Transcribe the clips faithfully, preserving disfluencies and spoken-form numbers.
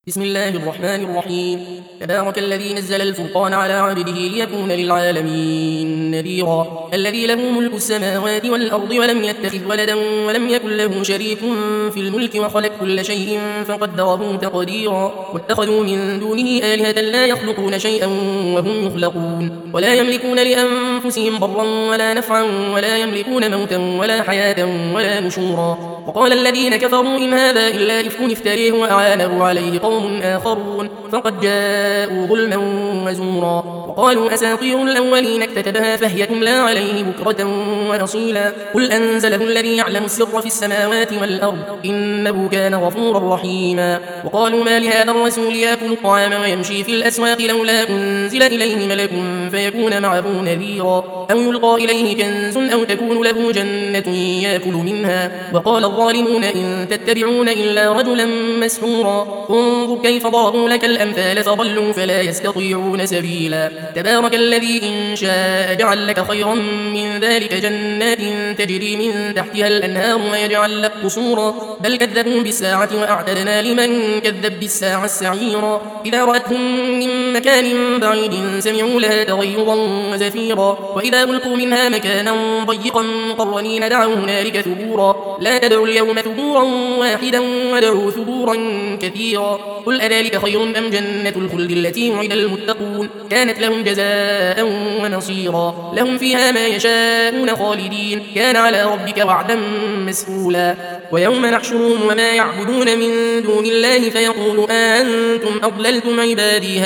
بسم الله الرحمن الرحيم. تبارك الذي نزل الفرقان على عبده ليكون للعالمين نذيرا. الذي له ملك السماوات والأرض ولم يتخذ ولدا ولم يكن له شريك في الملك وخلق كل شيء فقدره تقديرا. واتخذوا من دونه آلهة لا يخلقون شيئا وهم يخلقون ولا يملكون لأنفسهم ضرا ولا نفعا ولا يملكون موتا ولا حياة ولا نشورا. وقال الذين كفروا إن هذا إلا إفك افتريه وأعانه عليه قوم آخرون فقد جاءوا ظلما وزورا. وقالوا أساطير الأولين اكتتبها فهي تملى عليه بكرة وأصيلا. قل أنزله الذي يعلم السر في السماوات والأرض إنه كان غفورا رحيما. وقالوا ما لهذا الرسول يأكل الطعام ويمشي في الأسواق لولا أنزل إليه ملك فيكون معه نذيرا أو يلقى إليه كنز أو تكون له جنة يأكل منها. وقال الظالمون إن تتبعون إلا رجلا مسحورا. انظر كيف ضربوا لك الأمثال فضلوا فلا يستطيعون سبيلا. تبارك الذي إن شاء جعل لك خيرا من ذلك جنات تجري من تحتها الأنهار ويجعل لك قصورا بل كذبوا بالساعة وأعتدنا لمن كذب بالساعة السعيرا. إذا رأتهم من مكان بعيد سمعوا لها تغيظا وزفيرا وإذا ألقوا منها مكانا ضيقا مقرنين دعوا هنالك ثبورا. لا تدعوا اليوم ثبورا واحدا ودعوا ثبورا كثيرا. قل أذلك خير أم جنة الخلد التي وعد المتقون كانت لهم جزاء ونصيرا. لهم فيها ما يشاءون خالدين كان على ربك وعدا مسئولا. ويوم نحشرهم وما يعبدون من دون الله فيقول أنتم أضللتم عبادي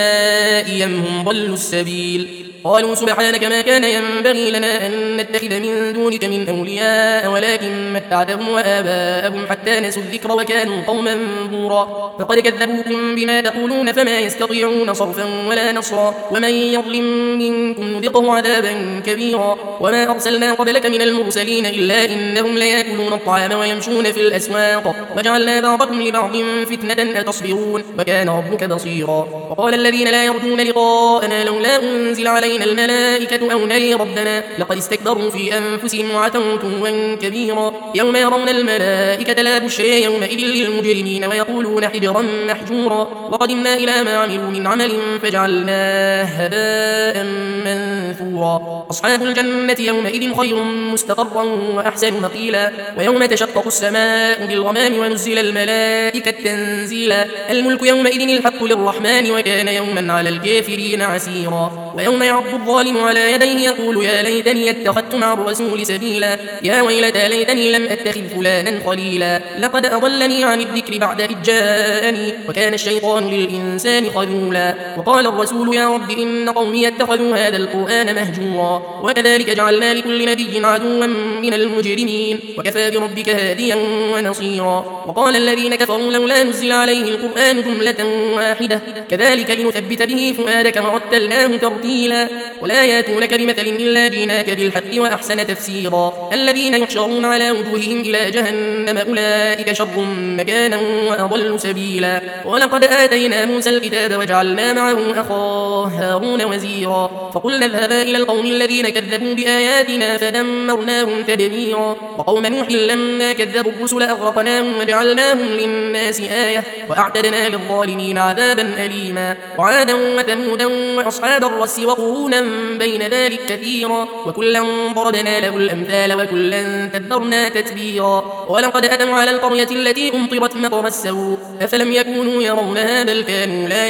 هؤلاء أم هم ضلوا السبيل. قالوا سبحانك ما كان ينبغي لنا أن نتخذ من دونك من أولياء ولكن متعتهم وآباءهم حتى نسوا الذكر وكانوا قوما بورا. فقد كذبوكم بما تقولون فما يستطيعون صرفا ولا نصرا ومن يظلم منكم نذقه عذابا كبيرا. وما أرسلنا قبلك من المرسلين إلا إنهم ليأكلون الطعام ويمشون في الأسواق وجعلنا بعضكم لبعض فتنة أتصبرون وكان ربك بصيرا. وقال الذين لا يرجون لقاءنا لولا أنزل علينا الملائكة أو نري ربنا لقد استكبروا في أنفسهم وعتوا عتوا كبيرا. يوم يرون الملائكة لا بشرى يومئذ للمجرمين ويقولون حجرا محجورا. وقدمنا إلى ما عملوا من عمل فجعلناه هباء منثورا. أصحاب الجنة يومئذ خير مستقرا وأحسن مقيلا. ويوم تشقق السماء بالغمام ونزل الملائكة تنزيلا. الملك يومئذ الحق للرحمن وكان يوما على الكافرين عسيرا. ويوم يعض الظالم على يديه يقول يا ليتني اتخذت مع الرسول سبيلا. يا ويلتى ليتني لم أتخذ فلانا خليلا لقد أضلني عن الذكر بعد إذ جاءني وكان الشيطان للإنسان خذولا. وقال الرسول يا رب إن قومي اتخذوا هذا القرآن مهجورا. وكذلك جعلنا لكل نبي عدوا من المجرمين وكفى بربك هاديا ونصيرا. وقال الذين كفروا لولا نزل عليه القرآن جملة واحدة كذلك لنثبت به فؤادك ورتلناه ترتيلا. ولا ياتونك بمثل إلا جئناك بالحق وأحسن تفسيرا. الذين يحشرون على وجوههم إلى جهنم أولئك شر مكانا وأضل سبيلا. ولقد آتينا موسى الكتاب وجعلنا معه أخاه هارون وزيرا. فقلنا اذهبا إلى القوم الذين كذبوا بآياتنا فدمرناهم تدميرا. وقوم نوح لما كذبوا الرسل أغرقناهم وجعلناهم للناس آية وأعتدنا للظالمين عذابا أليما. وعادا وثمودا وأصحاب الرس وقرونا بين ذلك كثيرا وكلا ضربنا له الأمثال وكلا تدبرنا تتبيرا. ولقد أتوا على القرية التي أمطرت مطر السوء أفلم يكونوا يرونها بل كانوا لا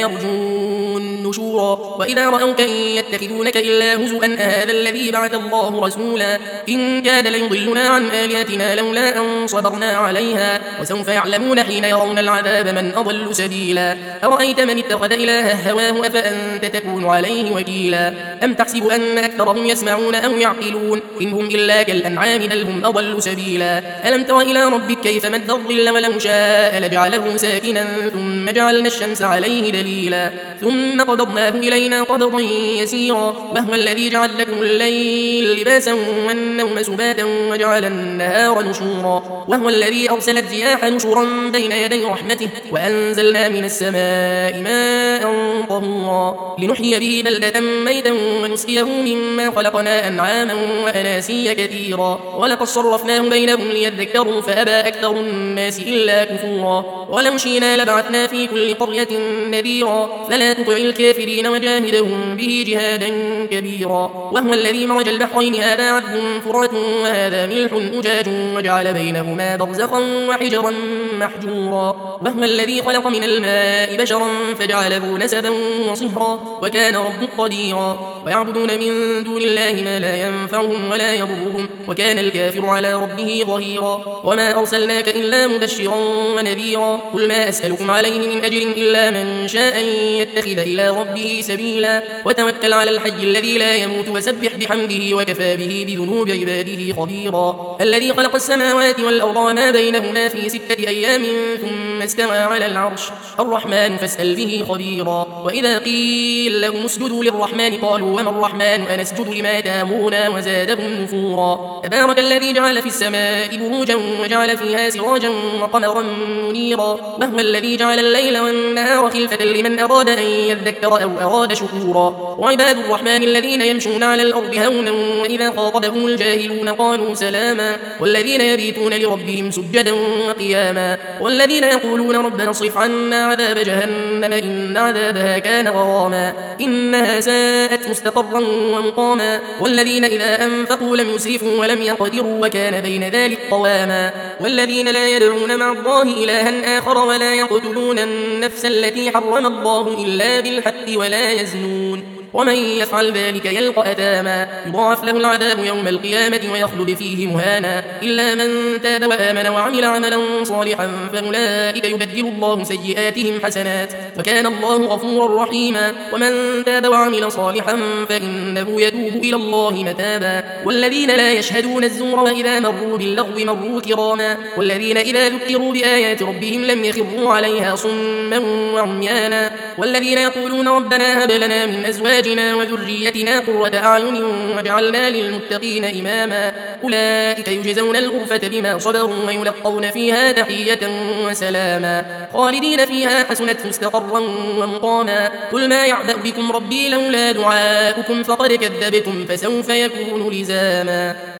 يرجون نشورا. وإذا رأوك إن يتخذونك إلا هزوا هذا الذي بعث الله رسولا إن كاد ليضلنا عن آلهتنا لولا أن صبرنا عليها. وسوف يعلمون حين يرون العذاب من أضل سبيلا. أرأيت من اتخذ إلهه هواه أفأنت تكون عليه وكيلا. أم تحسب أن أكثرهم يسمعون أو يعقلون إن هم إلا كالأنعام بل هم أضل سبيلا. ألم تر إلى ربك كيف مد الظل ولو شاء لجعله ساكنا ثم جعلنا الشمس عليه دليلا ثم قبضناه إلينا قبضا يسيرا. وهو الذي جعل لكم الليل لباسا والنوم سباتا وجعل النهار نشورا. وهو الذي أرسل الرياح نشورا بين يدي رحمته وأنزلنا من السماء ماء طهورا لنحيي به بلدة ميتا ميتا ونسقيه مما خلقنا أنعاما وأناسيا كثيرا ولقد صرفناه بينهم ليذكروا فأبى أكثر الناس إلا كفورا ولو شئنا لبعثنا في كل قرية نذيرا فلا تطع الكافرين وجاهدهم به جهادا كبيرا وهو الذي مرج البحرين هذا عذب فرات وهذا ملح أجاج وجعل بينهما برزخا وحجرا محجورا وهو الذي خلق من الماء بشرا فجعله نسبا وصهرا وكان ربك قديرا ويعبدون من دون الله ما لا ينفعهم ولا يضرهم وكان الكافر على ربه ظهيرا وما أرسلناك إلا مبشرا ونذيرا قل ما أسألكم عليه من أجر إلا من شاء أن يتخذ إلى ربه سبيلا وتوكل على الحي الذي لا يموت وسبح بحمده وكفى به بذنوب عباده خبيرا الذي خلق السماوات والأرض وما بينهما في ستة أيام ثم استوى على العرش الرحمن فاسأل به خبيرا وإذا قيل لهم اسجدوا للرحمن قالوا وما الرحمن أنسجد لما تأمرنا وزادهم نفورا تبارك الذي جعل في السماء بروجا وجعل فيها سراجا وقمرا منيرا وهو الذي جعل الليل والنهار خلفة لمن أراد أن يذكر أو أراد شكورا وعباد الرحمن الذين يمشون على الأرض هونا وإذا خاطبهم الجاهلون قالوا سلاما والذين يبيتون لربهم سجدا وقياما والذين يقولون ربنا اصرف عنا عذاب جهنم إن عذابها كان غراما إنها ساءت مستقرا ومقاما والذين إذا أنفقوا لم يسرفوا ولم يقدروا وكان بين ذلك قواما والذين لا يدعون مع الله إلها آخر ولا يقتلون النفس التي حرم الله إلا بالحق ولا يزنون ومن يفعل ذلك يلقى أثاما يضاعف له العذاب يوم القيامة ويخلد فيه مهانا إلا من تاب وآمن وعمل عملا صالحا فأولئك يبدل الله سيئاتهم حسنات وكان الله غفورا رحيما ومن تاب وعمل صالحا فإنه يتوب إلى الله متابا والذين لا يشهدون الزور وإذا مروا باللغو مروا كراما والذين إذا ذكروا بآيات ربهم لم يخروا عليها صما وعميانا والذين يقولون ربنا هب لنا من أزواجنا وذريتنا قرة أعين واجعلنا للمتقين إماما أولئك يجزون الغرفة بما صبروا ويلقون فيها تحية وسلاما خالدين فيها حسنت مستقرا ومقاما قل ما يعبأ بكم ربي لولا دعاؤكم فقد كذبتم فسوف يكون لزاما.